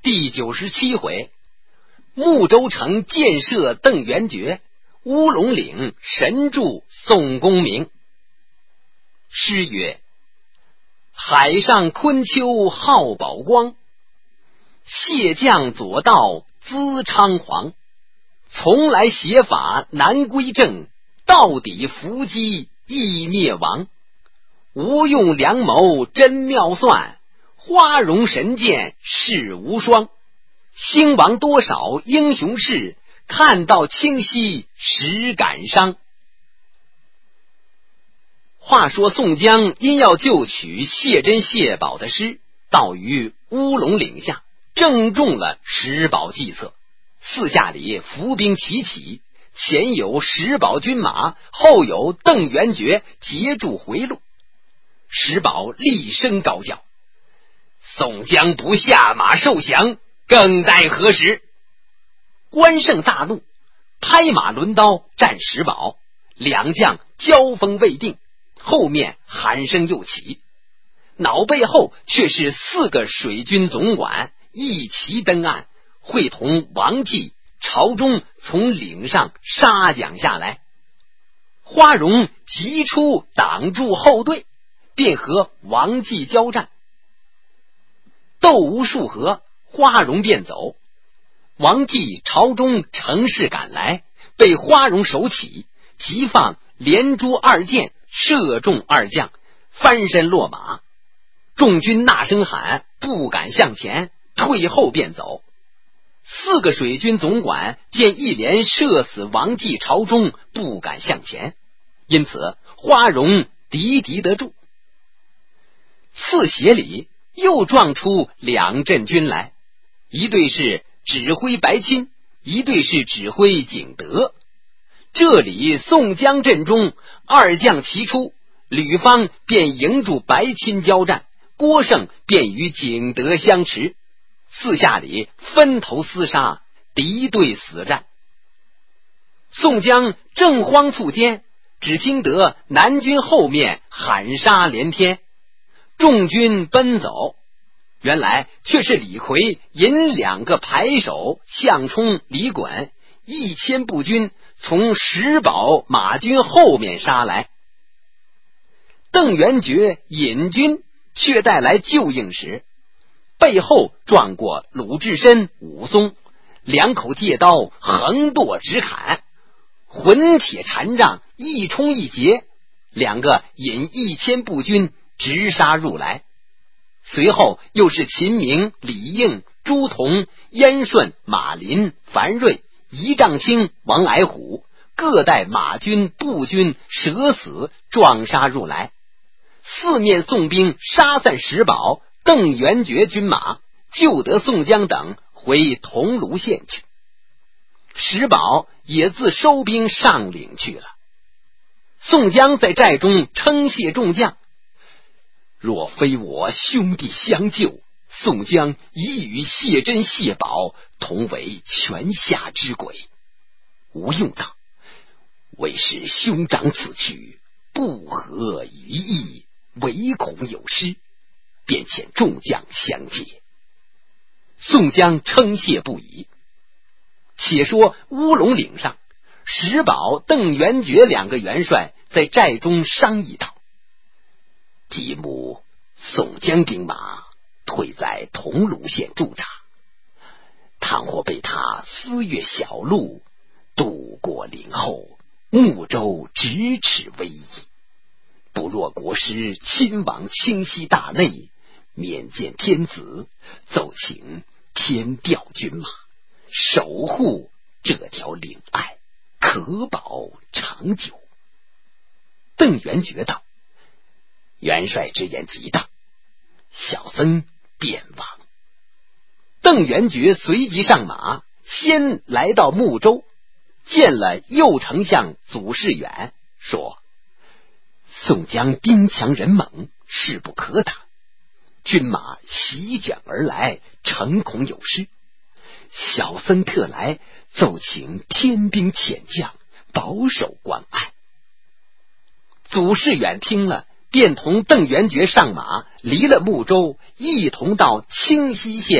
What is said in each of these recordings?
第97回，睦州城建设邓元觉，乌龙岭神助宋公明。诗曰：海上昆丘好宝光，蟹将左道资昌煌。从来邪法难归正，到底伏击易灭亡。无用良谋真妙算，花容神剑世无双。兴亡多少英雄事，看到清晰实感伤。话说宋江因要救取谢珍谢宝的诗，到于乌龙岭下，正中了石宝计策。四下里伏兵齐起，前有石宝军马，后有邓元觉截住回路。石宝厉声高叫：宋江不下马受降，更待何时？关胜大怒，拍马抡刀战石宝，两将交锋未定，后面喊声又起，脑背后却是4个水军总管一齐登岸，会同王继、朝中从岭上杀将下来。花荣急出挡住后队，便和王继交战。斗无数合，花荣便走。王继、朝中乘势赶来，被花荣手起，急放连珠2箭，射中2将，翻身落马。众军呐声喊，不敢向前，退后便走。4个水军总管见一连射死王继、朝中，不敢向前，因此花荣敌得住。次协里又撞出2阵军来，一队是指挥白钦，一队是指挥景德。这里宋江阵中2将齐出，吕方便迎住白钦交战，郭盛便与景德相持。四下里分头厮杀，敌对死战。宋江正慌促间，只听得南军后面喊杀连天，众军奔走。原来却是李逵引2个排手项冲、李衮1000步军从石宝马军后面杀来。邓元觉引军却带来救应时，背后撞过鲁智深、武松，2口借刀横剁直砍，混铁缠杖一冲一截，2个引1000步军直杀入来。随后又是秦明、李应、朱仝、燕顺、马林、樊瑞、仪仗卿、王矮虎，各带马军、步军舍死撞杀入来。4面宋兵杀散石宝、邓元觉军马，救得宋江等回桐庐县去。石宝也自收兵上岭去了。宋江在寨中称谢众将，若非我兄弟相救，宋江已与谢珍、谢宝同为泉下之鬼。吴用道：为是兄长此去，不合于意，唯恐有失，便遣众将相接。宋江称谢不已。且说乌龙岭上，石宝、邓元觉2个元帅在寨中商议道：继母宋江兵马退在桐庐县驻扎，倘或被他私越小路，渡过岭后，睦州咫尺危矣。不若国师亲往清溪大内，面见天子，奏请天调军马，守护这条岭岸，可保长久。邓元觉道：元帅之言极当，小僧便往。邓元觉随即上马，先来到睦州，见了右丞相祖士远，说：宋江兵强人猛，势不可挡，军马席卷而来，诚恐有失。小僧特来奏请天兵遣将，保守关隘。祖士远听了，便同邓元觉上马，离了睦州，一同到清溪县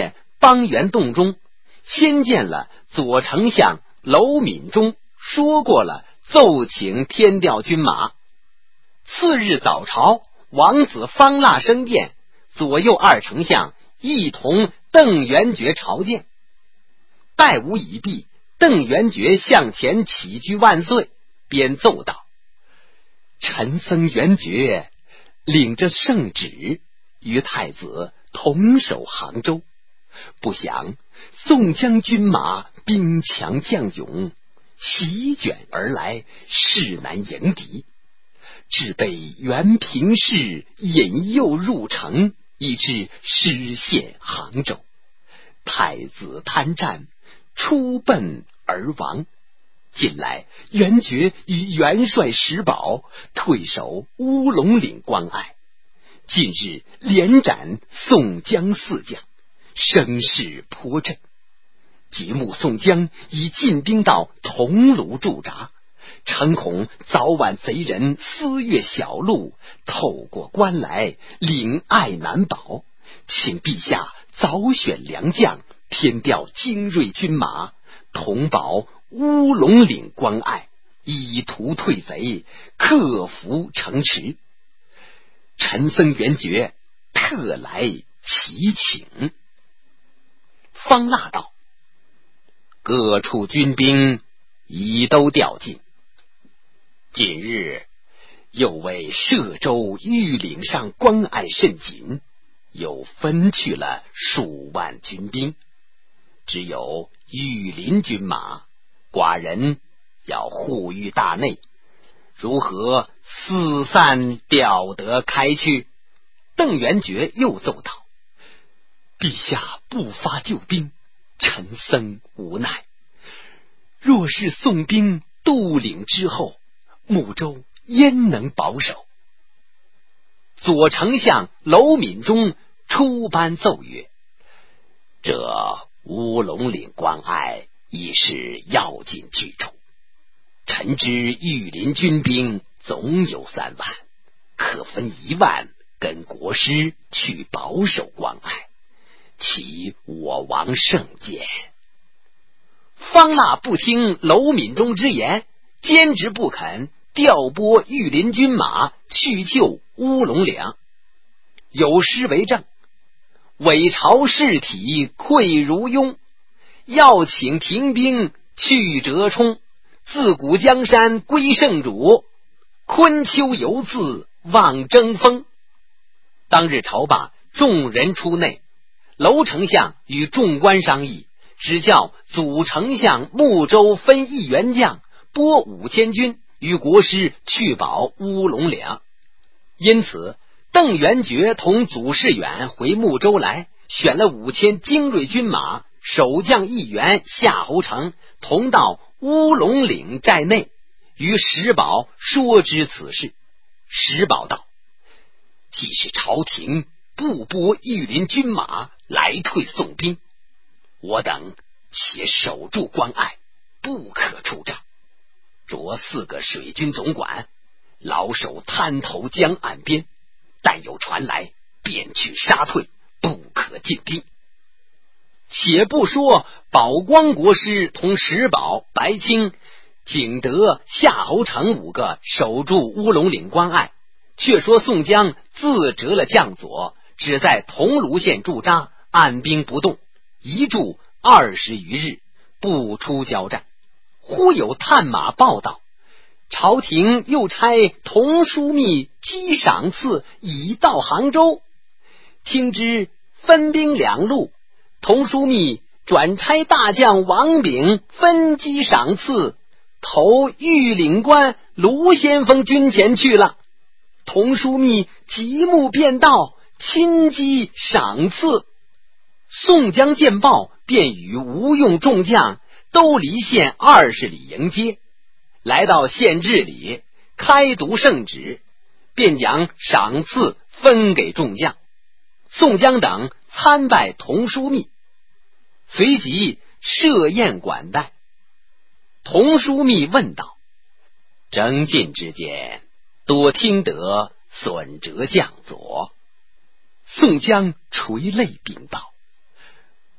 方圆洞中，先见了左丞相娄敏中说过了奏请天调军马。次日早朝，王子方腊升殿，左右二丞相一同邓元觉朝见。拜吾已毕，邓元觉向前起居万岁，便奏道：臣僧元觉领着圣旨，与太子同守杭州，不想宋江军马兵强将勇，席卷而来，势难迎敌，致被袁平氏引诱入城，以致失陷杭州。太子贪战，出奔而亡。近来元觉与元帅石宝退守乌龙岭关隘，近日连斩宋江4将，声势颇振。即目宋江已进兵到桐庐驻扎，诚恐早晚贼人私越小路，透过关来，岭隘难保，请陛下早选良将，添调精锐军马，同保乌龙岭关隘，以图退贼，克服城池。臣僧元觉特来祈请。方腊道：各处军兵已都调进，近日又为歙州玉岭上关隘甚紧，又分去了数万军兵，只有羽林军马，寡人要护御大内，如何四散调得开去？邓元觉又奏道：陛下不发救兵，臣僧无奈。若是宋兵渡岭之后，睦州焉能保守？左丞相娄敏中出班奏曰：这乌龙岭关隘已是要紧之处，臣知御林军兵总有3万，可分1万跟国师去保守关隘，其我王圣见。方腊不听娄敏中之言，坚持不肯调拨御林军马去救乌龙岭。有诗为证：伪朝士体溃如庸，要请停兵去折冲，自古江山归圣主，昆丘犹自望争锋。当日朝罢，众人出内，娄丞相与众官商议，只叫祖丞相睦州分1员将，拨5000军与国师去保乌龙岭。因此邓元觉同祖士远回睦州来，选了5000精锐军马，守将1员夏侯成同到乌龙岭寨内，与石宝说知此事。石宝道：既是朝廷不拨御林军马来退宋兵，我等且守住关隘，不可出战。着4个水军总管，老守滩头江岸边，但有传来，便去杀退，不可进兵。且不说宝光国师同石宝、白青、景德、夏侯成5个守住乌龙岭关隘，却说宋江自折了将佐，只在桐庐县驻扎，按兵不动，一驻20余日，不出交战。忽有探马报道，朝廷又差童枢密击赏赐已到杭州。听知分兵2路，童枢密转差大将王炳分击赏赐，投玉岭关卢先锋军前去了。童枢密极目便到，亲击赏赐。宋江见报，便与吴用众将都离县20里迎接，来到县治里，开读圣旨，便将赏赐分给众将。宋江等参拜童枢密，随即设宴管待。童枢密问道：征进之间，多听得损折将佐。宋江垂泪禀道：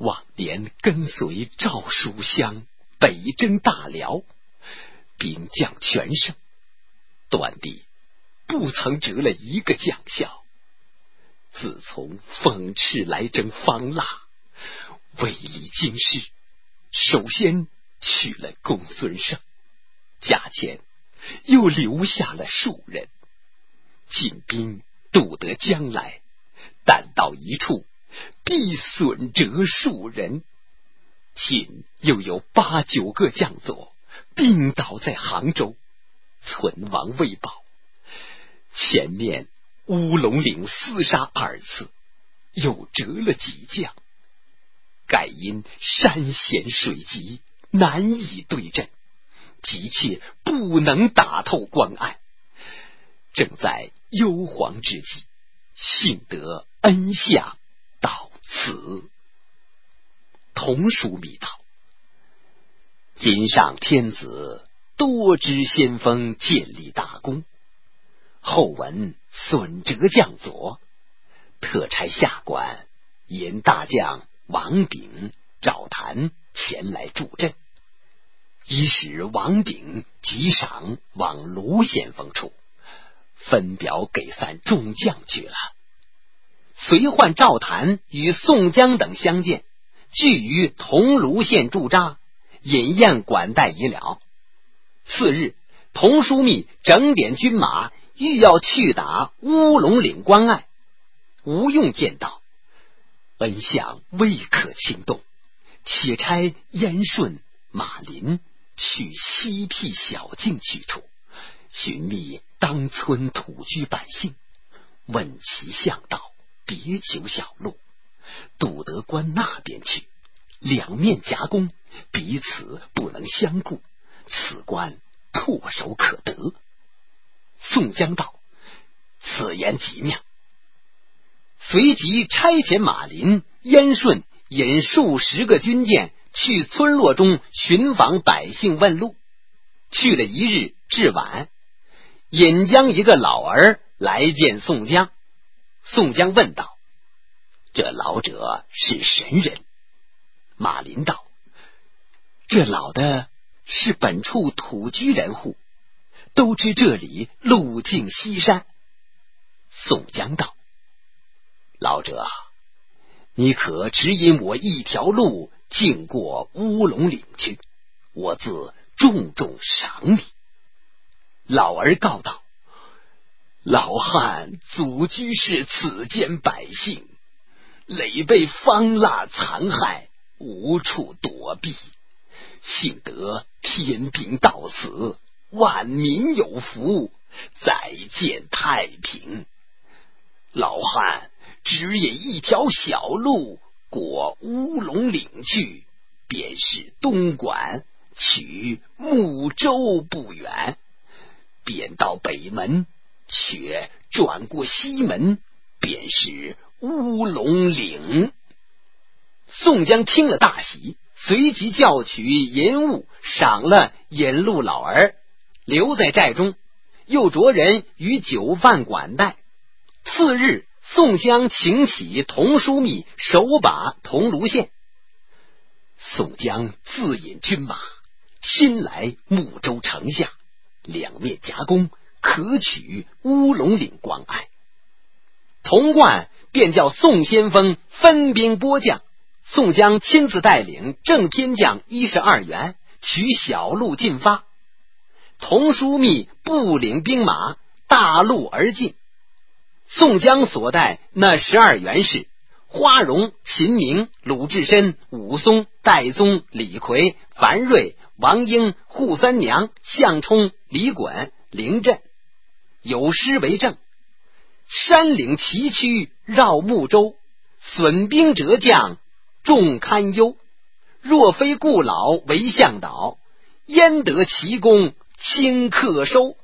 往年跟随赵蜀相北征大辽，兵将全胜，段帝不曾折了一个将校。自从奉敕来征方腊，为立京师，首先取了公孙胜，驾前又留下了数人。晋兵渡得江来，但到一处，必损折数人。晋又有8、9个将佐病倒在杭州，存亡未保。前面乌龙岭厮杀2次，又折了几将，盖因山险水急，难以对阵，急切不能打透关隘。正在忧惶之际，幸得恩相到此。童书密道：今上天子多知先锋建立大功，后闻损折将佐，特差下官引大将王炳、赵谭前来助阵，已使王炳急赏往卢先锋处，分表给散众将去了。随唤赵谭与宋江等相见，聚于桐庐县驻扎，饮宴管待已了。次日，童枢密整点军马，欲要去打乌龙岭关隘。吴用见道：恩相未可轻动，且差燕顺、马林去西僻小径去处，寻觅当村土居百姓，问其向导，别求小路，渡得关那边去，两面夹攻，彼此不能相顾，此关唾手可得。宋江道：此言极妙。随即差遣马林、燕顺引数10个军舰去村落中寻访百姓问路。去了一日，至晚，引将一个老儿来见宋江。宋江问道：这老者是神人？马林道：这老的是本处土居人户，都知这里路径西山。宋江道：老者啊，你可指引我一条路径过乌龙岭去，我自重重赏你。老儿告道：老汉祖居是此间百姓，累被方腊残害，无处躲避，幸得天兵到此，万民有福，再见太平。老汉只引一条小路过乌龙岭去，便是东莞，取睦州不远，便到北门，却转过西门，便是乌龙岭。宋江听了大喜，随即叫取银物，赏了引路老儿，留在寨中，又着人与酒饭管待。次日，宋江请起童枢密守把桐庐县。宋江自引军马，亲来睦州城下，两面夹攻，可取乌龙岭关隘。童贯便叫宋先锋分兵拨将，宋江亲自带领正偏将12员，取小路进发。童枢密不领兵马，大路而进。宋江所带那12员是花荣、秦明、鲁智深、武松、戴宗、李逵、樊瑞、王英、扈三娘、项冲、李衮、凌震，有诗为证：山岭崎岖绕睦州，损兵折将众堪忧。若非故老为向导，焉得奇功轻克收。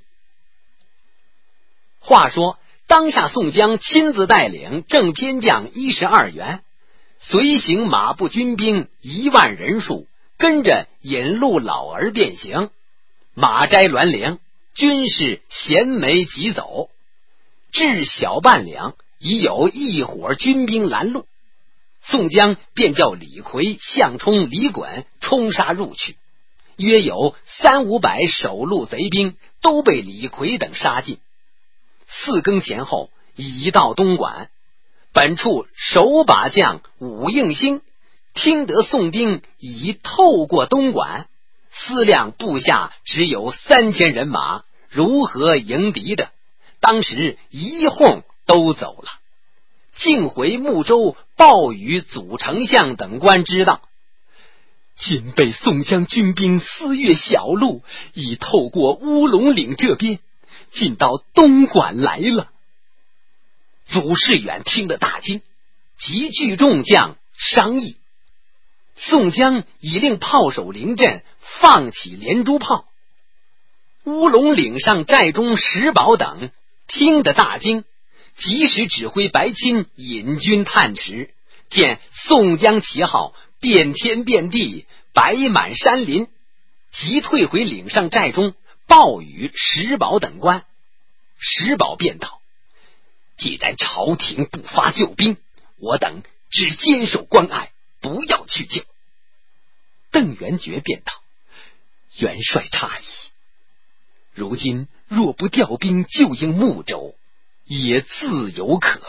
话说当下宋江亲自带领正偏将12员，随行马步军兵1万人数，跟着引路老儿便行。马摘栾铃，军士衔枚疾走，至小半两，已有一伙军兵拦路。 宋江便叫李逵、项冲、李衮冲杀入去，约有300-500守路贼兵都被李逵等杀尽。4更前后已到东莞，本处守把将武应星听得宋兵已透过东莞，思量部下只有3000人马，如何迎敌的？当时一哄都走了。竟回睦州报与祖丞相等官知道，今被宋江军兵私越小路，已透过乌龙岭这边，进到东莞来了。祖士远听得大惊，急聚众将商议。宋江已令炮手临阵，放起连珠炮。乌龙岭上寨中石宝等听得大惊，及时指挥白钦引军探驰，见宋江旗号遍天遍地，摆满山林，即退回岭上寨中，报与石宝等官。石宝便道：既然朝廷不发救兵，我等只坚守关隘，不要去救。邓元觉便道：元帅诧异，如今若不调兵救应睦州，也自有可。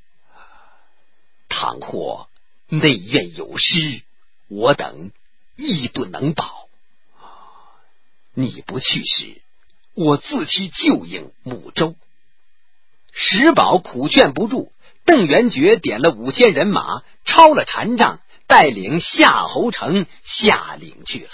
倘或内院有失，我等亦不能保。你不去时，我自去救应睦州。石宝苦劝不住，邓元觉点了5000人马，抄了禅杖，带领夏侯成下岭去了。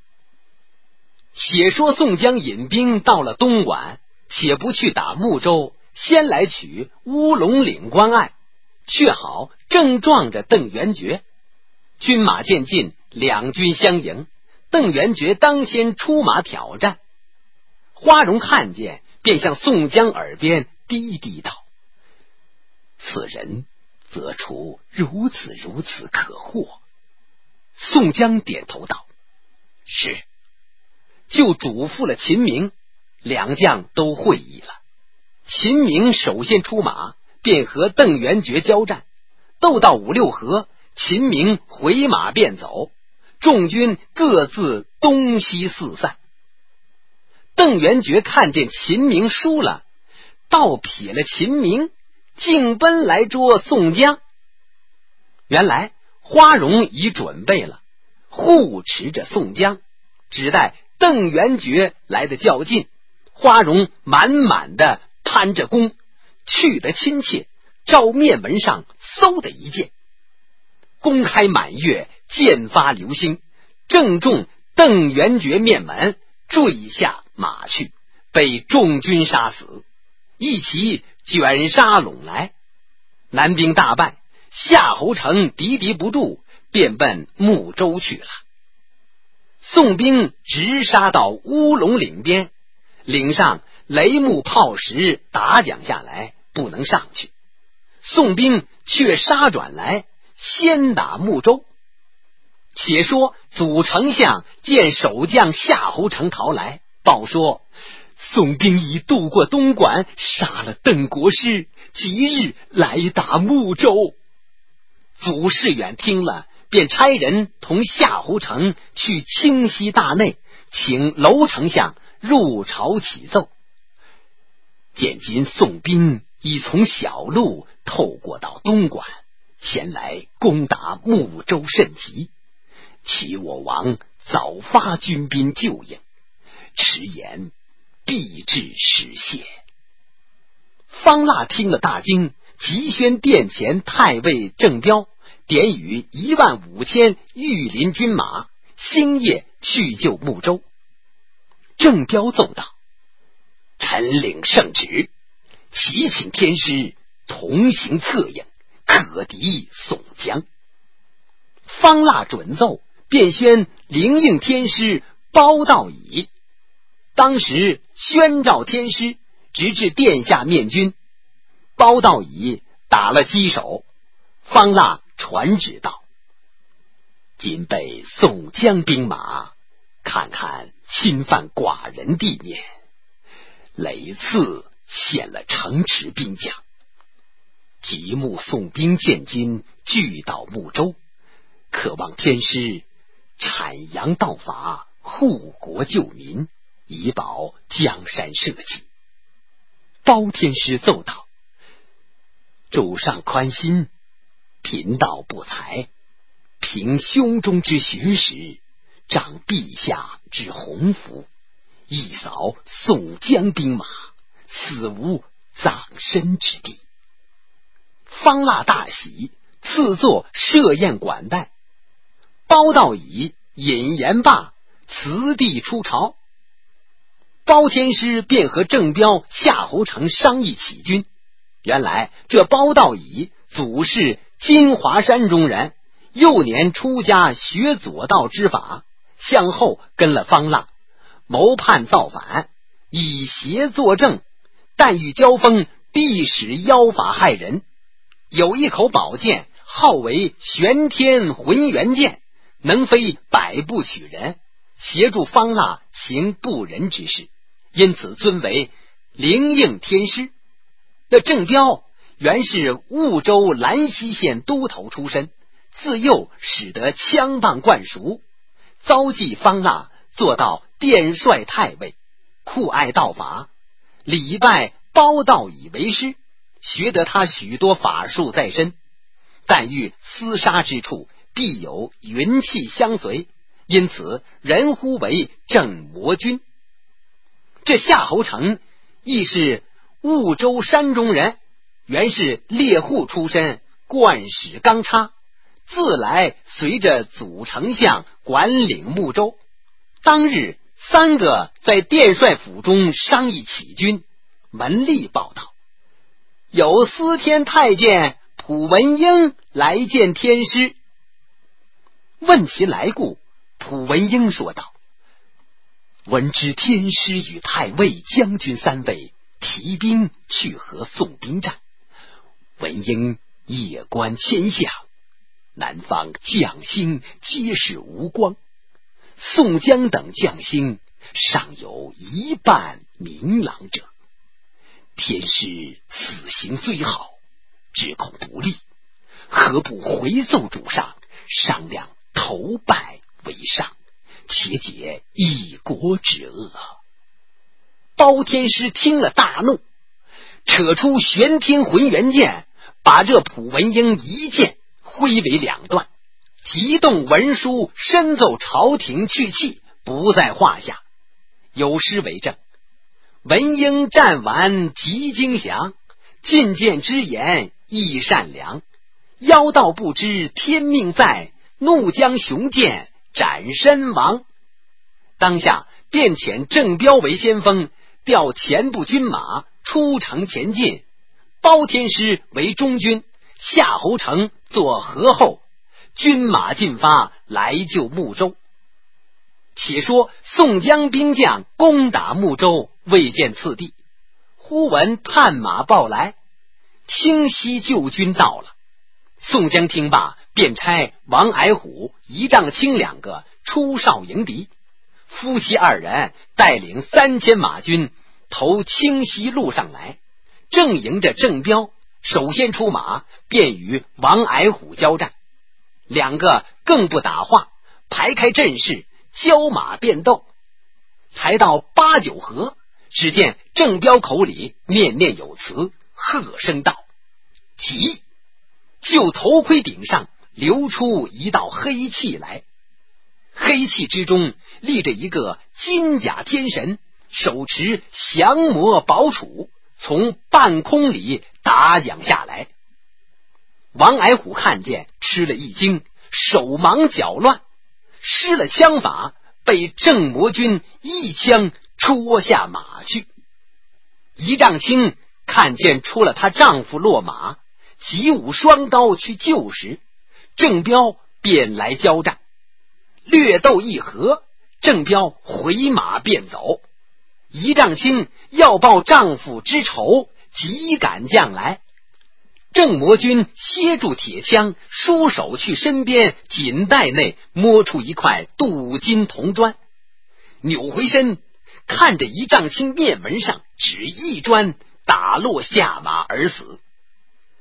且说宋江引兵到了东莞，且不去打睦州，先来取乌龙岭关隘，却好正撞着邓元觉。军马渐近，两军相迎，邓元觉当先出马挑战。花荣看见，便向宋江耳边低低道：此人则出如此可获。宋江点头道：是。就嘱咐了秦明，两将都会意了。秦明首先出马，便和邓元觉交战，斗到5、6合，秦明回马便走，众军各自东西四散。邓元觉看见秦明输了，倒撇了秦明，径奔来捉宋江。原来花荣已准备了，护持着宋江，只待邓元觉来的较近，花荣满满的攀着弓，去得亲切，照面门上嗖的一箭，弓开满月，箭发流星，正中邓元觉面门，坠下马去，被众军杀死。一齐卷杀拢来，南兵大败，夏侯成敌不住，便奔睦州去了。宋兵直杀到乌龙岭边，岭上雷木炮石打蒋下来，不能上去。宋兵却杀转来，先打睦州。且说祖丞相见守将夏侯成逃来，报说宋兵已渡过东莞，杀了邓国师，即日来打睦州。祖士远听了，便差人同夏侯成去清溪大内，请娄丞相入朝启奏。见今宋兵已从小路透过到东莞，前来攻打睦州甚急，齐我王早发军兵救应，迟延必致实现。方腊听了大惊，急宣殿前太尉郑彪点与15000御林军马，星夜去救睦州。郑彪奏道：臣领圣旨，齐请天师同行策应，可敌宋江。方腊准奏，便宣灵应天师包道乙。当时宣召天师，直至殿下面军。包道乙打了击手。方腊传旨道：今被宋江兵马，看看侵犯寡人地面，累次陷了城池兵将。 极目宋兵见金，聚到睦州，渴望天师阐扬道法，护国救民，以保江山社稷。包天师奏道：主上宽心，贫道不才，凭胸中之学识，仗陛下之鸿福，一扫宋江兵马，死无葬身之地。方腊大喜，赐座设宴管待。包道乙引言罢，辞帝出朝。包天师便和郑彪、夏侯成商议起军。原来这包道乙祖是金华山中人，幼年出家学左道之法，向后跟了方腊，谋叛造反，以邪作正，但欲交锋，必使妖法害人。有一口宝剑，号为玄天浑元剑，能飞百步取人，协助方腊行不仁之事，因此尊为灵应天师。那郑彪原是婺州兰溪县都头出身，自幼使得枪棒惯熟，遭际方腊做到殿帅太尉，酷爱道法，礼拜包道乙为师，学得他许多法术在身，但遇厮杀之处，必有云气相随，因此人呼为郑魔君。这夏侯成亦是婺州山中人，原是猎户出身，惯使钢叉，自来随着祖丞相管领睦州。当日三个在殿帅府中商议起军。门吏报道，有司天太监蒲文英来见天师。问其来故，蒲文英说道：闻知天师与太尉、将军三位提兵去和宋兵战，文英夜观天象，南方将星皆是无光，宋江等将星尚有一半明朗者。天师此行虽好，只恐不利，何不回奏主上，商量投拜为上，且解一国之恶。包天师听了大怒，扯出玄天浑元剑，把这蒲文英一剑挥为两段，急动文书，申奏朝廷去气，不在话下。有诗为证：文英战完极惊祥，进谏之言亦善良，妖道不知天命在，怒将雄剑斩身亡。当下便遣郑彪为先锋，调前部军马出城前进，包天师为中军，夏侯成做合后，军马进发来救睦州。且说宋江兵将攻打睦州，未见次第，忽闻探马报来，清溪救军到了。宋江听罢，便差王矮虎、一丈青两个出哨迎敌，夫妻二人带领3000马军投清溪路上来，正迎着郑彪，首先出马，便与王矮虎交战。两个更不打话，排开阵势，交马便斗。才到8、9合，只见郑彪口里念念有词，喝声道：急！就头盔顶上流出一道黑气来，黑气之中立着一个金甲天神，手持降魔宝杵，从半空里打将下来。王矮虎看见，吃了一惊，手忙脚乱，失了枪法，被郑魔军一枪戳下马去。一丈青看见出了她丈夫落马，急舞双刀去救时，郑彪便来交战，略斗一合，郑彪回马便走。一丈青要报丈夫之仇，急赶将来。郑魔军歇住铁枪，舒手去身边锦袋内摸出一块镀金铜砖，扭回身看着一丈青面门上只一砖，打落下马而死。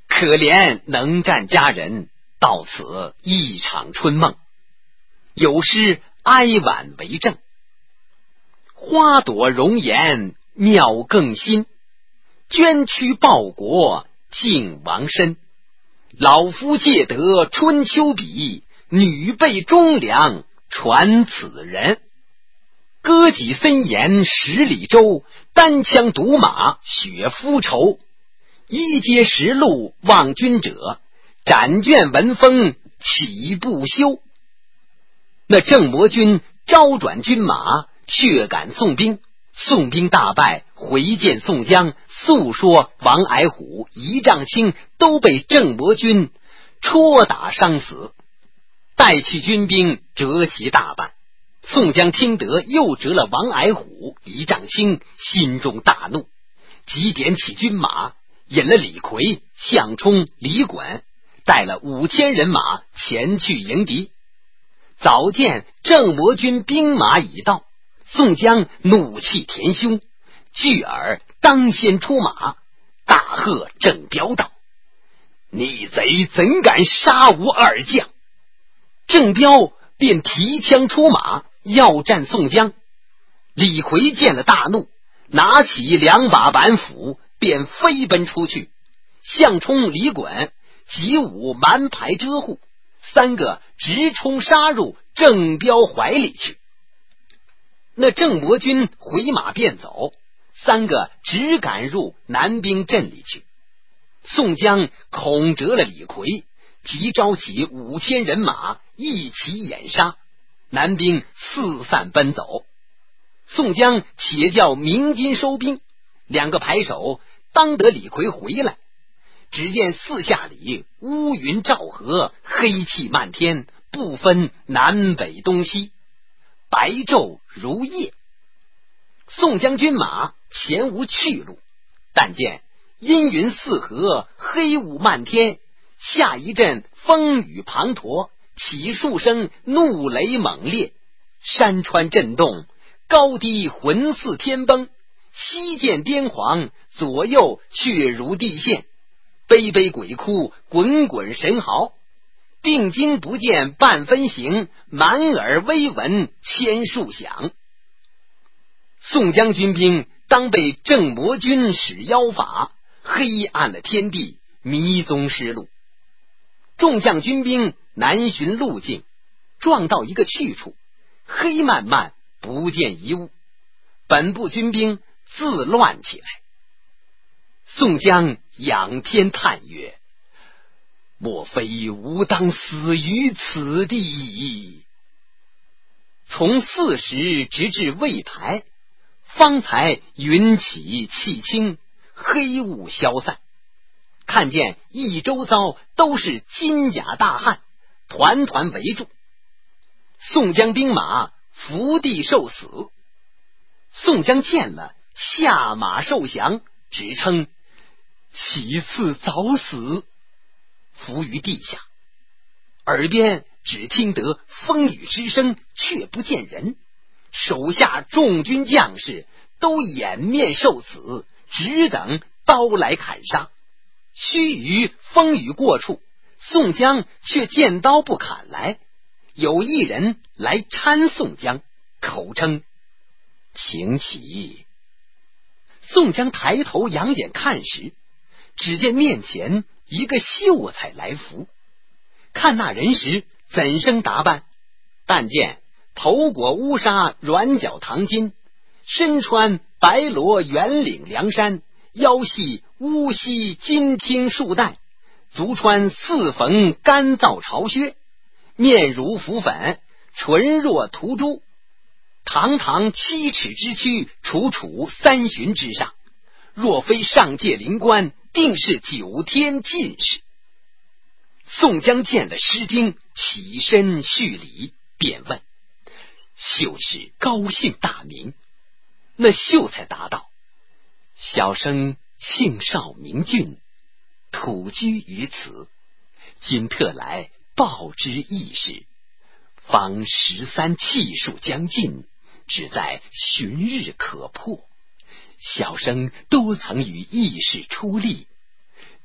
可怜能战佳人，到此一场春梦。有诗哀婉为证：花朵容颜妙更新，捐躯报国敬王身。老夫借得春秋笔，女辈忠良传此人。歌己森严十里舟，单枪独马雪夫愁。一阶石路望君者，展卷文风岂不休。那郑魔军招转军马，却赶宋兵。宋兵大败，回见宋江，诉说王矮虎、仪仗卿都被郑魔军戳打伤死，带去军兵折其大半。宋江听得又折了王矮虎、仪仗卿，心中大怒，急点起军马，引了李逵、项冲、李衮，带了5000人马前去迎敌。早见郑魔军兵马已到，宋江怒气填胸，巨耳当先出马，大喝郑彪道：逆贼怎敢杀吾二将！郑彪便提枪出马，要战宋江。李逵见了大怒，拿起2把板斧，便飞奔出去。项冲、李衮急舞蛮牌遮护，3个直冲杀入郑彪怀里去。那郑魔军回马便走，3个只赶入南兵阵里去。宋江恐折了李逵，即招起5000人马一起掩杀，南兵四散奔走。宋江且叫鸣金收兵，2个排手当得李逵回来，只见四下里乌云罩河，黑气漫天，不分南北东西，白昼如夜。宋江军马前无去路，但见阴云四合，黑雾漫天，下一阵风雨滂沱，起数声怒雷猛烈，山川震动，高低浑似天崩，西见颠黄，左右却如地陷，悲悲鬼哭，滚滚神嚎，定睛不见半分形，满耳微闻千数响。宋江军兵当被郑魔军使妖法，黑暗了天地，迷踪失路。众将军兵南寻路径，撞到一个去处，黑漫漫，不见一物。本部军兵自乱起来。宋江仰天叹曰：莫非吾当死于此地矣！从4时直至未排，方才云起气清，黑雾消散，看见一周遭都是金甲大汉，团团围住。宋江兵马伏地受死。宋江见了，下马受降，只称其次早死，伏于地下。耳边只听得风雨之声，却不见人。手下众军将士都掩面受死，只等刀来砍杀。须臾风雨过处，宋江却见刀不砍来。有一人来搀宋江，口称请起。宋江抬头仰眼看时，只见面前一个秀才来扶。看那人时怎生打扮？但见头裹乌纱软角唐巾，身穿白罗圆领凉衫，腰系乌犀金听束带，足穿4缝干燥朝靴，面如浮粉，唇若涂朱，堂堂7尺之躯，楚楚3旬之上，若非上界灵官，定是9天进士。宋江见了诗经，起身叙礼，便问秀士高姓大名？那秀才答道：小生姓邵名俊，土居于此，今特来报之义士。方13气数将尽，只在旬日可破。小生多曾与义士出力，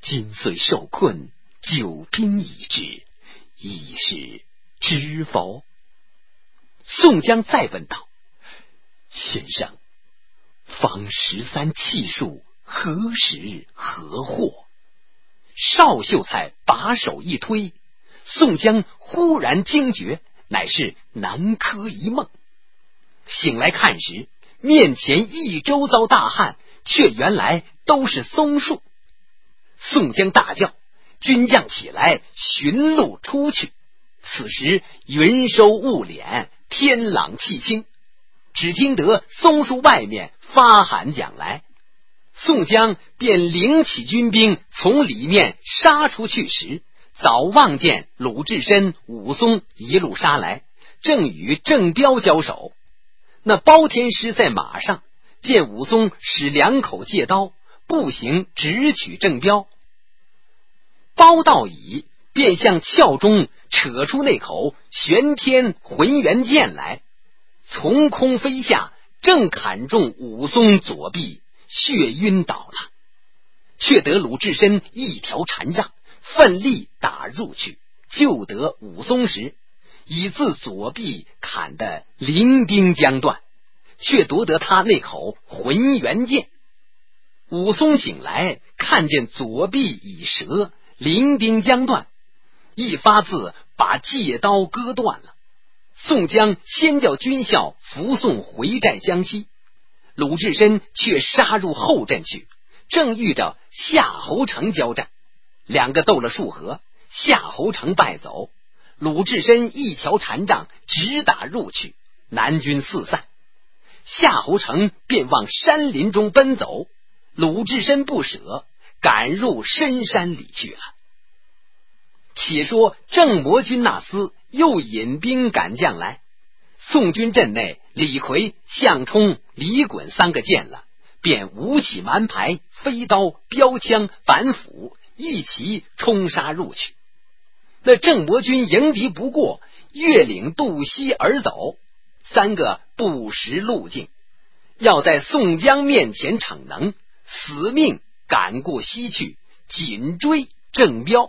今虽受困，救兵已至，已是知否？宋江再问道：先生，方13气数何时何祸？邵秀才把手一推，宋江忽然惊觉，乃是南柯一梦。醒来看时，面前一周遭大旱，却原来都是松树。宋江大叫，军将起来寻路出去。此时云收雾敛，天朗气清，只听得松树外面发喊讲来。宋江便领起军兵从里面杀出去时，早望见鲁智深、武松一路杀来，正与郑彪交手。那包天师在马上，见武松使2口借刀，步行直取郑彪。包道乙便向鞘中扯出那口玄天浑元剑来，从空飞下，正砍中武松左臂，血晕倒了。却得鲁智深一条禅杖，奋力打入去，救得武松时，已自左臂砍得鳞钉将断，却夺得他那口浑元剑。武松醒来，看见左臂已折，鳞钉将断，一发自把戒刀割断了。宋江先叫军校扶送回寨江西，鲁智深却杀入后阵去，正遇着夏侯成交战，2个斗了数合，夏侯成败走，鲁智深一条禅杖直打入去，南军四散。夏侯成便往山林中奔走，鲁智深不舍，赶入深山里去了。且说郑魔军那厮又引兵赶将来，宋军阵内李逵、项冲、李衮3个见了，便舞起蛮牌、飞刀、标枪、板斧，一齐冲杀入去。那郑魔军迎敌不过，越岭渡溪而走，3个不识路径，要在宋江面前逞能，死命赶过溪去，紧追郑彪。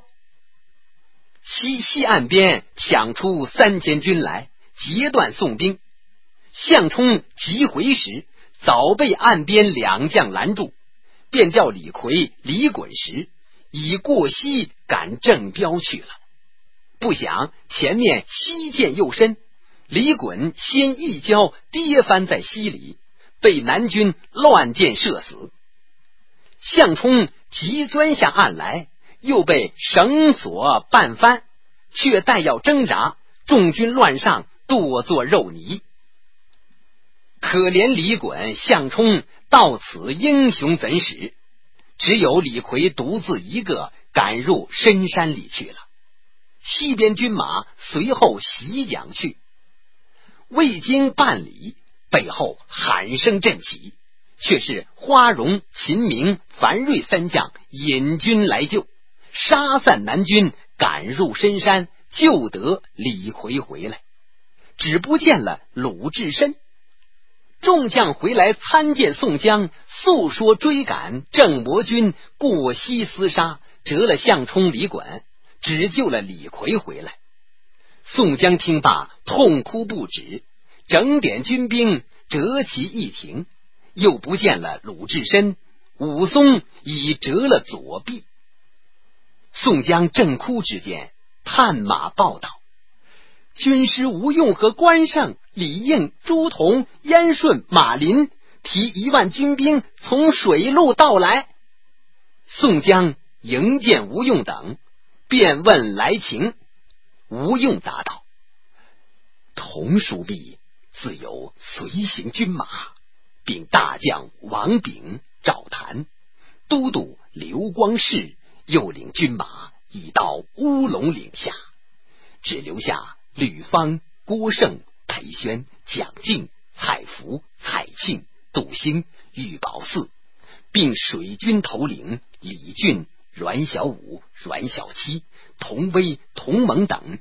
西岸边抢出3000军来，截断宋兵。项冲急回时，早被岸边2将拦住，便叫李逵、李衮时已过溪赶郑彪去了。不想前面溪涧又深，李衮先一跤跌翻在溪里，被南军乱箭射死。项冲急钻下岸来，又被绳索绊翻，却待要挣扎，众军乱上，剁作肉泥。可怜李衮、项冲到此英雄怎使？只有李逵独自一个赶入深山里去了。西边军马随后袭将去，未经半里，背后喊声震起，却是花荣、秦明、樊瑞3将引军来救，杀散南军，赶入深山，救得李逵回来，只不见了鲁智深。众将回来参见宋江，诉说追赶郑魔军过溪厮杀，折了项冲、李衮，只救了李逵回来。宋江听罢，痛哭不止，整点军兵折其一停，又不见了鲁智深，武松已折了左臂。宋江正哭之间，探马报道：军师吴用和关胜、李应、朱仝、燕顺、马林提1万军兵从水路到来。宋江迎见吴用等，便问来情。吴用答道：童枢密自有随行军马，并大将王炳、赵谭，都督刘光世又领军马已到乌龙岭下，只留下吕方、郭盛、裴宣、蒋敬、蔡福、蔡庆、杜兴、玉宝寺，并水军头领李俊、阮小武、阮小七、童威、童蒙等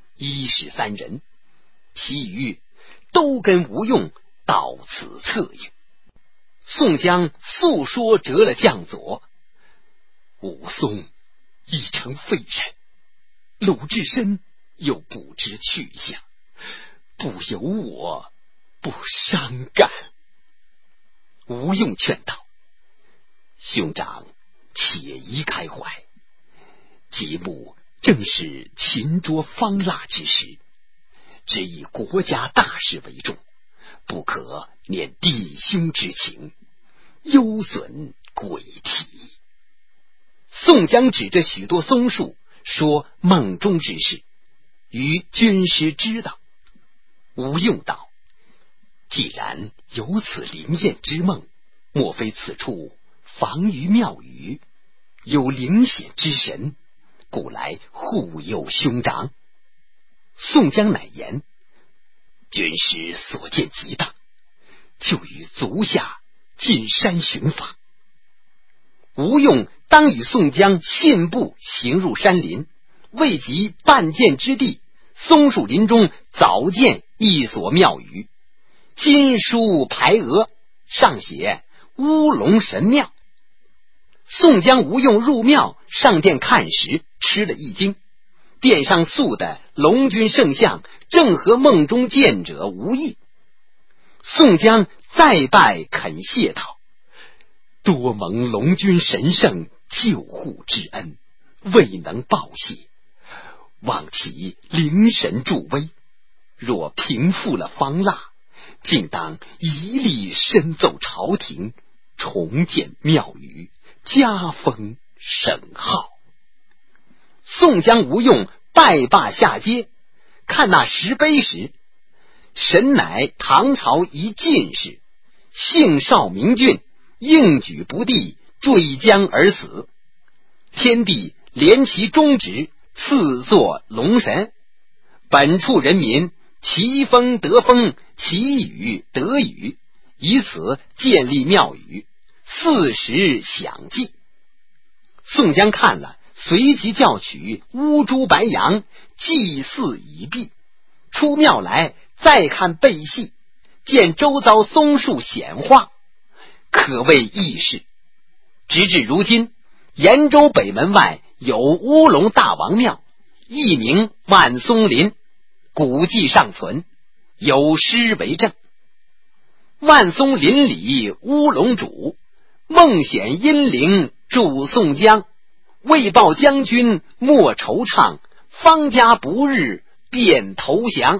13人，其余都跟吴用到此策应。宋江诉说折了将佐，武松已成废人，鲁智深又不知去向，不由我不伤感。 吴用劝道：兄长且宜开怀，节目正是擒捉方腊之时，只以国家大事为重，不可念弟兄之情，忧损鬼体。宋江指着许多松树说梦中之事，与军师知道。吴用道：既然有此灵验之梦，莫非此处防于庙宇，有灵显之神，故来护佑兄长。宋江乃言：军师所见极大，就与足下进山寻访。吴用当与宋江信步行入山林，未及半箭之地，松树林中早见一所庙宇，金书牌额，上写乌龙神庙。宋江、吴用入庙上殿看时，吃了一惊，殿上塑的龙君圣像正和梦中见者无异。宋江再拜恳谢道：多蒙龙君神圣救护之恩，未能报谢，望其灵神助威，若平复了方腊，竟当一力深奏朝廷，重建庙宇，加封圣号。宋江、吴用拜罢下阶，看那石碑时，神乃唐朝一进士，姓邵名俊，应举不第，坠江而死。天帝怜其忠直，赐作龙神。本处人民其风得风，其雨得雨，以此建立庙宇，40享祭。宋江看了，随即叫取乌猪白羊，祭祀已毕。出庙来，再看背戏，见周遭松树显化，可谓异事。直至如今，延州北门外有乌龙大王庙，艺名万松林，古迹尚存，有诗为证：万松林里乌龙主，梦显阴灵助宋江，为报将军莫惆怅，方家不日便投降。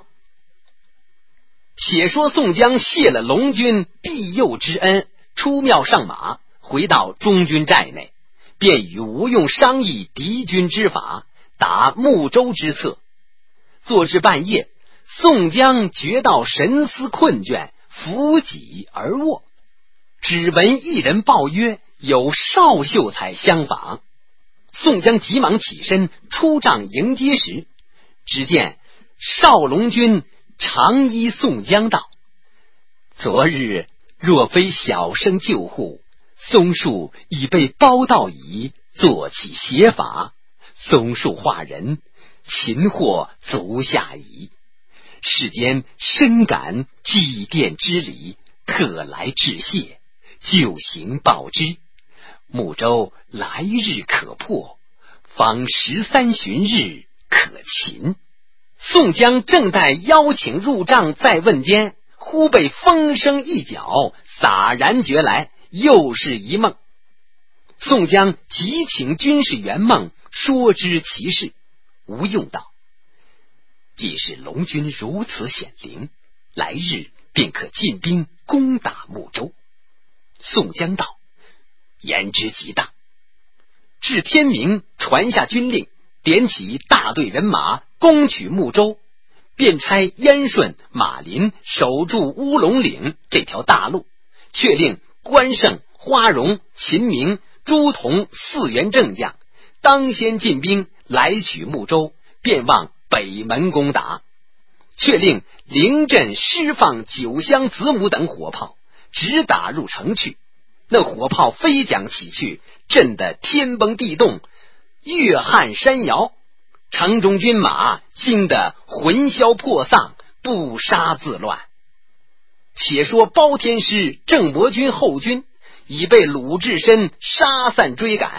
且说宋江谢了龙君庇佑之恩，出庙上马，回到中军寨内，便与吴用商议敌军之法，打睦州之策。坐至半夜，宋江觉到神思困倦，扶脊而卧，只闻一人报曰有邵秀才相访。宋江急忙起身出帐迎接时，只见邵龙君长依宋江道：昨日若非小生救护，松树已被包道乙做起邪法，松树化人，擒获足下矣。世间深感祭奠之礼，特来致谢，就行报之。睦州来日可破，方13旬日可擒。宋江正待邀请入帐再问间，忽被风声一脚，洒然觉来，又是一梦。宋江急请军士圆梦，说知其事。吴用道：既是龙君如此显灵，来日便可进兵攻打睦州。宋江道：言之极大。至天明，传下军令，点起大队人马攻取睦州，便差燕顺、马林守住乌龙岭这条大路，却令关胜、花荣、秦明、朱仝4员正将当先进兵来取睦州，便往北门攻打。却令临阵释放9箱子母等火炮，直打入城去。那火炮飞将起去，震得天崩地动，越撼山摇，城中军马惊得魂消魄丧，不杀自乱。且说包天师、郑伯军后军已被鲁智深杀散追赶，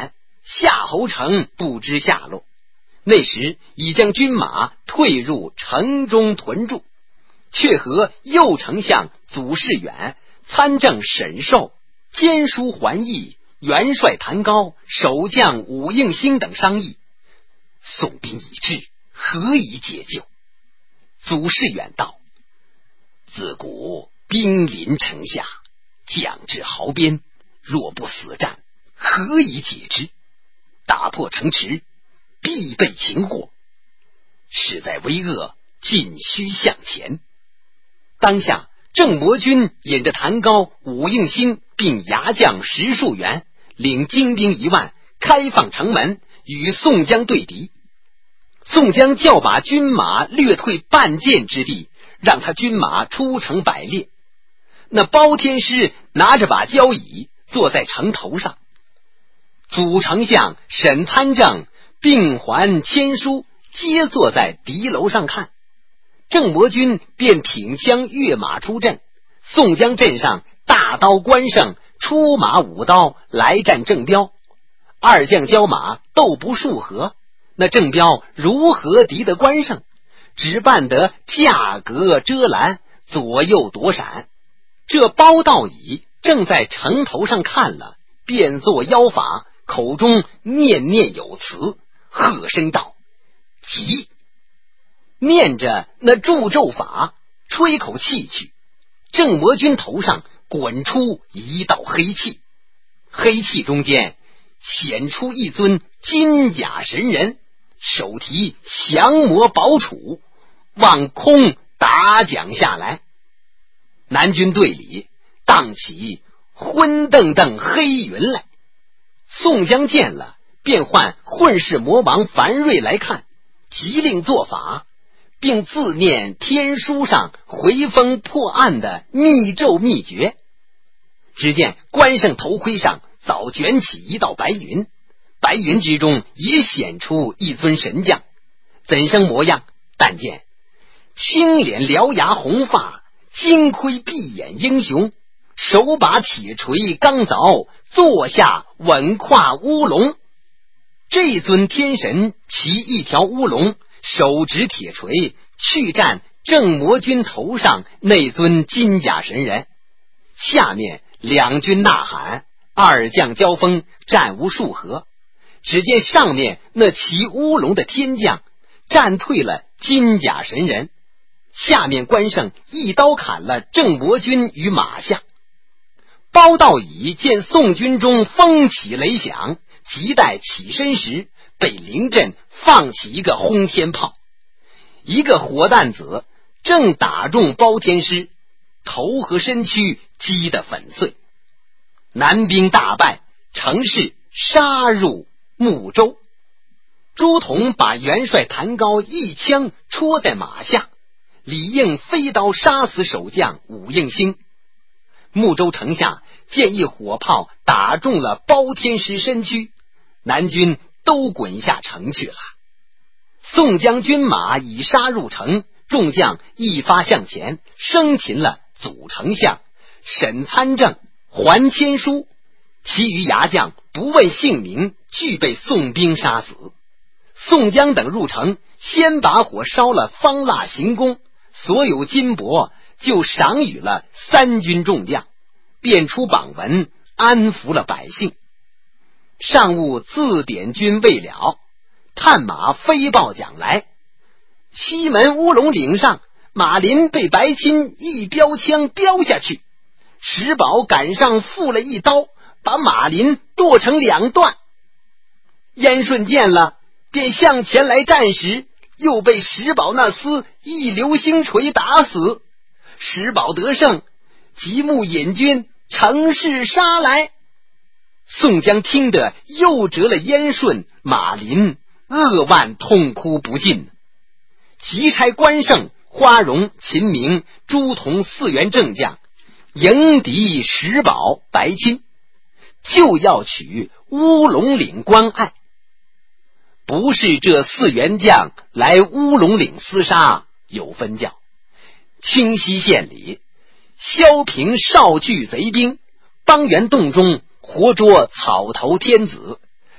夏侯成不知下落，那时已将军马退入城中屯驻，却和右丞相祖士远、参政沈寿、监书桓义、元帅谭高、守将武应星等商议，宋兵已至，何以解救？祖士远道：自古兵临城下，将至壕边，若不死战，何以解之？打破城池，必被擒获，势在危厄，尽须向前。当下郑魔军引着谭高、武应星并牙将10数员，领精兵1万，开放城门，与宋江对敌。宋江叫把军马略退半箭之地，让他军马出城摆列。那包天师拿着把交椅，坐在城头上。祖丞相沈参政、并环签书皆坐在敌楼上看。郑魔军便挺枪跃马出阵，宋江阵上大刀关胜出马舞刀来战郑彪，二将交马斗不数合，那郑彪如何敌得关胜？只办得架格遮拦，左右躲闪。这包道乙正在城头上看了，便作妖法，口中念念有词，喝声道：急！念着那祝咒法，吹口气去，郑魔军头上滚出一道黑气，黑气中间显出一尊金甲神人，手提降魔宝杵，往空打将下来。南军队里荡起昏瞪瞪黑云来。宋江见了，便唤混世魔王樊瑞来看，急令做法，并自念天书上回风破案的密咒秘诀。只见关胜头盔上早卷起一道白云，白云之中也显出一尊神将，怎生模样？但见青脸獠牙红发，金盔碧眼英雄，手把铁锤钢凿，坐下稳跨乌龙。这尊天神骑一条乌龙，手执铁锤，去战郑魔军头上那尊金甲神人。下面两军呐喊，二将交锋，战无数合。只见上面那骑乌龙的天将战退了金甲神人，下面关胜一刀砍了郑魔军于马下。包道乙见宋军中风起雷响，急待起身时，被临阵放起一个轰天炮，一个火弹子正打中包天师，头和身躯击得粉碎。南兵大败，乘势杀入睦州。朱仝把元帅谭高一枪戳在马下，李应飞刀杀死守将武应星。睦州城下见一火炮打中了包天师身躯，南军都滚下城去了。宋江军马已杀入城，众将一发向前，生擒了祖丞相、沈参政、桓签书，其余牙将不问姓名，俱被宋兵杀死。宋江等入城，先把火烧了方腊行宫，所有金帛就赏予了三军众将，便出榜文安抚了百姓。上午自点军未了，探马飞报讲来，西门乌龙岭上马林被白钦一标枪标下去，石宝赶上负了一刀，把马林剁成2段。燕顺见了，便向前来战时，又被石宝那厮一流星锤打死。石宝得胜，即募引军乘势杀来。宋江听得又折了燕顺、马林，扼腕痛哭不尽，急差关胜、花荣、秦明、朱仝4员正将迎敌石宝、白钦，就要取乌龙岭关隘。不是这4员将来乌龙岭厮杀，有分教。清溪县里萧平少聚贼兵，邦源洞中活捉草头天子，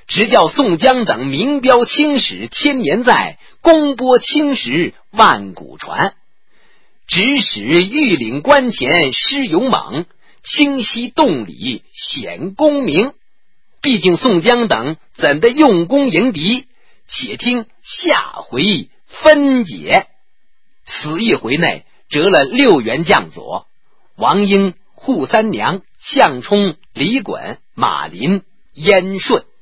直叫宋江等名标青史千年在，公播青史万古传。指使御领关前施勇猛，清晰动理显功名。毕竟宋江等怎的用功迎敌，且听下回分解。此一回内折了6员将佐：王英、扈三娘、项冲、李衮、马林、燕顺。